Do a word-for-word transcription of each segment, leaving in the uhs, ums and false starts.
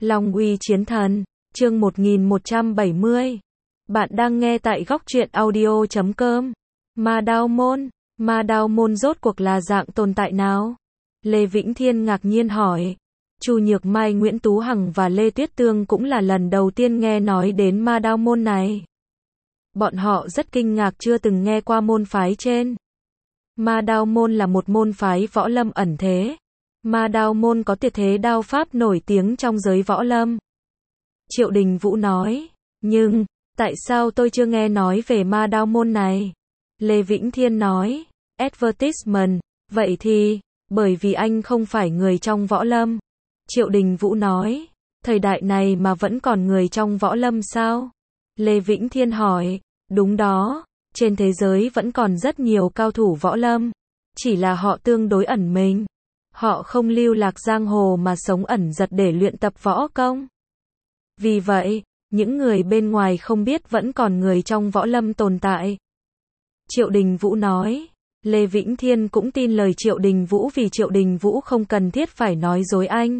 Long uy chiến thần, chương một nghìn một trăm bảy mươi. Bạn đang nghe tại góc truyện audio chấm com. Ma Đao Môn, Ma Đao Môn rốt cuộc là dạng tồn tại nào? Lê Vĩnh Thiên ngạc nhiên hỏi. Chu Nhược Mai, Nguyễn Tú Hằng và Lê Tuyết Tương cũng là lần đầu tiên nghe nói đến Ma Đao Môn này. Bọn họ rất kinh ngạc chưa từng nghe qua môn phái trên. Ma Đao Môn là một môn phái võ lâm ẩn thế. Ma Đao Môn có tuyệt thế đao pháp nổi tiếng trong giới võ lâm. Triệu Đình Vũ nói, nhưng, tại sao tôi chưa nghe nói về Ma Đao Môn này? Lê Vĩnh Thiên nói, advertisement, vậy thì, bởi vì anh không phải người trong võ lâm. Triệu Đình Vũ nói, thời đại này mà vẫn còn người trong võ lâm sao? Lê Vĩnh Thiên hỏi, đúng đó, trên thế giới vẫn còn rất nhiều cao thủ võ lâm, chỉ là họ tương đối ẩn mình. Họ không lưu lạc giang hồ mà sống ẩn giật để luyện tập võ công. Vì vậy, những người bên ngoài không biết vẫn còn người trong võ lâm tồn tại. Triệu Đình Vũ nói, Lê Vĩnh Thiên cũng tin lời Triệu Đình Vũ vì Triệu Đình Vũ không cần thiết phải nói dối anh.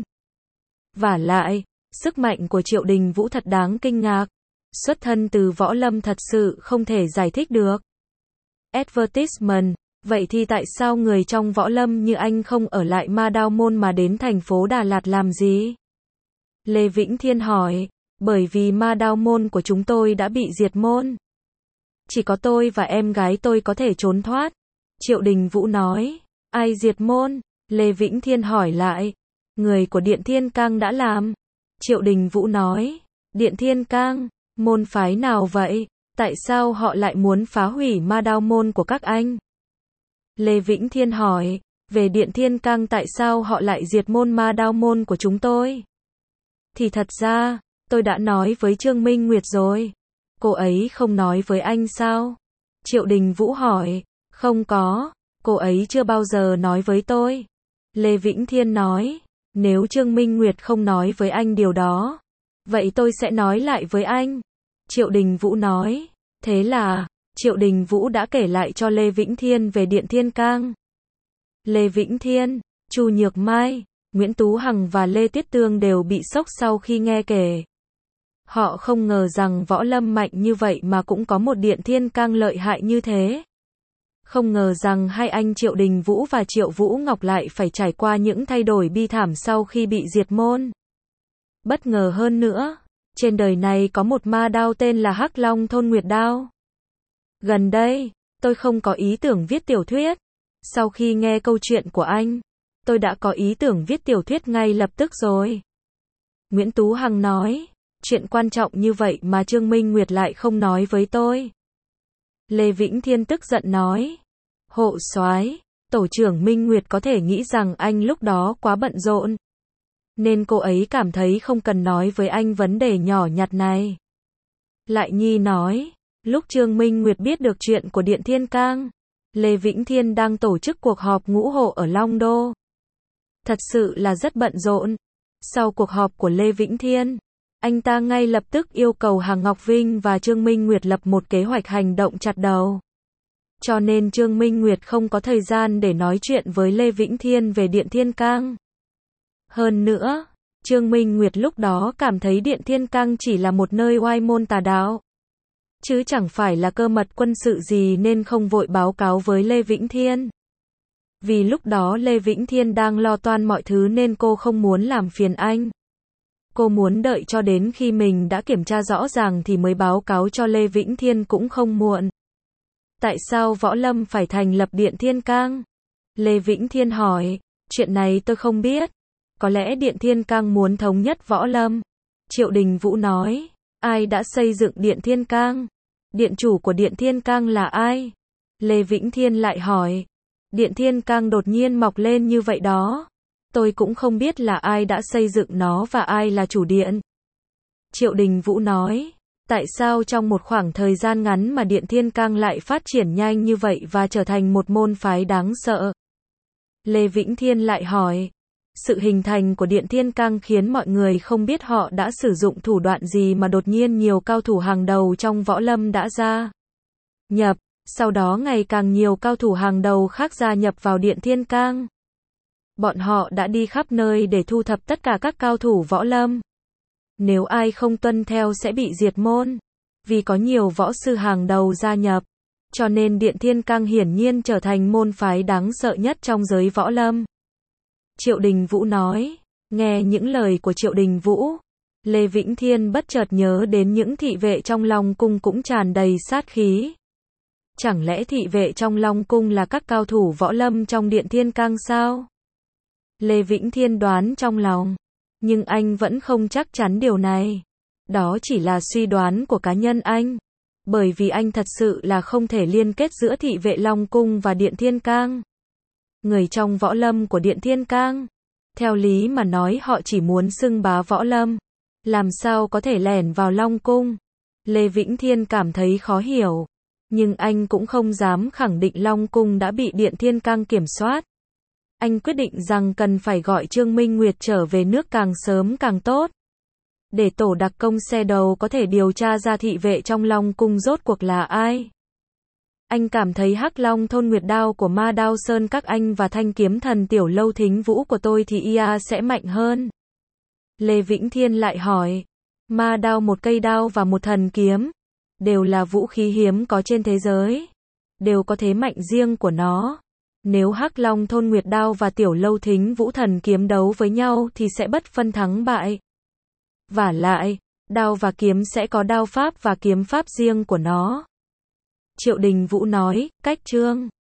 Vả lại, sức mạnh của Triệu Đình Vũ thật đáng kinh ngạc. Xuất thân từ võ lâm thật sự không thể giải thích được. Advertisement, vậy thì tại sao người trong võ lâm như anh không ở lại Ma Đao Môn mà đến thành phố Đà Lạt làm gì? Lê Vĩnh Thiên hỏi, bởi vì Ma Đao Môn của chúng tôi đã bị diệt môn. Chỉ có tôi và em gái tôi có thể trốn thoát. Triệu Đình Vũ nói, ai diệt môn? Lê Vĩnh Thiên hỏi lại, người của Điện Thiên Cang đã làm. Triệu Đình Vũ nói, Điện Thiên Cang, môn phái nào vậy? Tại sao họ lại muốn phá hủy Ma Đao Môn của các anh? Lê Vĩnh Thiên hỏi, về Điện Thiên Cang tại sao họ lại diệt môn Ma Đao Môn của chúng tôi? Thì thật ra, tôi đã nói với Trương Minh Nguyệt rồi. Cô ấy không nói với anh sao? Triệu Đình Vũ hỏi, không có, cô ấy chưa bao giờ nói với tôi. Lê Vĩnh Thiên nói, nếu Trương Minh Nguyệt không nói với anh điều đó, vậy tôi sẽ nói lại với anh. Triệu Đình Vũ nói, thế là, Triệu Đình Vũ đã kể lại cho Lê Vĩnh Thiên về Điện Thiên Cang. Lê Vĩnh Thiên, Chu Nhược Mai, Nguyễn Tú Hằng và Lê Tuyết Tương đều bị sốc sau khi nghe kể. Họ không ngờ rằng võ lâm mạnh như vậy mà cũng có một Điện Thiên Cang lợi hại như thế. Không ngờ rằng hai anh Triệu Đình Vũ và Triệu Vũ Ngọc lại phải trải qua những thay đổi bi thảm sau khi bị diệt môn. Bất ngờ hơn nữa, trên đời này có một ma đao tên là Hắc Long Thôn Nguyệt Đao. Gần đây, tôi không có ý tưởng viết tiểu thuyết. Sau khi nghe câu chuyện của anh, tôi đã có ý tưởng viết tiểu thuyết ngay lập tức rồi. Nguyễn Tú Hằng nói, chuyện quan trọng như vậy mà Trương Minh Nguyệt lại không nói với tôi. Lê Vĩnh Thiên tức giận nói, hộ soái, tổ trưởng Minh Nguyệt có thể nghĩ rằng anh lúc đó quá bận rộn, nên cô ấy cảm thấy không cần nói với anh vấn đề nhỏ nhặt này. Lại Nhi nói, lúc Trương Minh Nguyệt biết được chuyện của Điện Thiên Cang, Lê Vĩnh Thiên đang tổ chức cuộc họp ngũ hộ ở Long Đô. Thật sự là rất bận rộn. Sau cuộc họp của Lê Vĩnh Thiên, anh ta ngay lập tức yêu cầu Hằng Ngọc Vinh và Trương Minh Nguyệt lập một kế hoạch hành động chặt đầu. Cho nên Trương Minh Nguyệt không có thời gian để nói chuyện với Lê Vĩnh Thiên về Điện Thiên Cang. Hơn nữa, Trương Minh Nguyệt lúc đó cảm thấy Điện Thiên Cang chỉ là một nơi oai môn tà đạo, chứ chẳng phải là cơ mật quân sự gì nên không vội báo cáo với Lê Vĩnh Thiên. Vì lúc đó Lê Vĩnh Thiên đang lo toan mọi thứ nên cô không muốn làm phiền anh. Cô muốn đợi cho đến khi mình đã kiểm tra rõ ràng thì mới báo cáo cho Lê Vĩnh Thiên cũng không muộn. Tại sao võ lâm phải thành lập Điện Thiên Cang? Lê Vĩnh Thiên hỏi, chuyện này tôi không biết. Có lẽ Điện Thiên Cang muốn thống nhất võ lâm. Triệu Đình Vũ nói, ai đã xây dựng Điện Thiên Cang? Điện chủ của Điện Thiên Cang là ai? Lê Vĩnh Thiên lại hỏi, Điện Thiên Cang đột nhiên mọc lên như vậy đó. Tôi cũng không biết là ai đã xây dựng nó và ai là chủ điện. Triệu Đình Vũ nói, tại sao trong một khoảng thời gian ngắn mà Điện Thiên Cang lại phát triển nhanh như vậy và trở thành một môn phái đáng sợ? Lê Vĩnh Thiên lại hỏi, sự hình thành của Điện Thiên Cang khiến mọi người không biết họ đã sử dụng thủ đoạn gì mà đột nhiên nhiều cao thủ hàng đầu trong võ lâm đã ra nhập, sau đó ngày càng nhiều cao thủ hàng đầu khác gia nhập vào Điện Thiên Cang. Bọn họ đã đi khắp nơi để thu thập tất cả các cao thủ võ lâm. Nếu ai không tuân theo sẽ bị diệt môn. Vì có nhiều võ sư hàng đầu gia nhập, cho nên Điện Thiên Cang hiển nhiên trở thành môn phái đáng sợ nhất trong giới võ lâm. Triệu Đình Vũ nói. Nghe những lời của Triệu Đình Vũ, Lê Vĩnh Thiên bất chợt nhớ đến những thị vệ trong Long Cung cũng tràn đầy sát khí. Chẳng lẽ thị vệ trong Long Cung là các cao thủ võ lâm trong Điện Thiên Cang sao? Lê Vĩnh Thiên đoán trong lòng, nhưng anh vẫn không chắc chắn điều này. Đó chỉ là suy đoán của cá nhân anh, bởi vì anh thật sự là không thể liên kết giữa thị vệ Long Cung và Điện Thiên Cang. Người trong võ lâm của Điện Thiên Cang, theo lý mà nói họ chỉ muốn xưng bá võ lâm, làm sao có thể lẻn vào Long Cung? Lê Vĩnh Thiên cảm thấy khó hiểu, nhưng anh cũng không dám khẳng định Long Cung đã bị Điện Thiên Cang kiểm soát. Anh quyết định rằng cần phải gọi Trương Minh Nguyệt trở về nước càng sớm càng tốt, để tổ đặc công xe đầu có thể điều tra ra thị vệ trong Long Cung rốt cuộc là ai. Anh cảm thấy Hắc Long Thôn Nguyệt Đao của Ma Đao Sơn các anh và thanh kiếm thần Tiểu Lâu Thính Vũ của tôi thì ia sẽ mạnh hơn. Lê Vĩnh Thiên lại hỏi, ma đao một cây đao và một thần kiếm, đều là vũ khí hiếm có trên thế giới, đều có thế mạnh riêng của nó. Nếu Hắc Long Thôn Nguyệt Đao và Tiểu Lâu Thính Vũ thần kiếm đấu với nhau thì sẽ bất phân thắng bại. Vả lại, đao và kiếm sẽ có đao pháp và kiếm pháp riêng của nó. Triệu Đình Vũ nói, cách Trương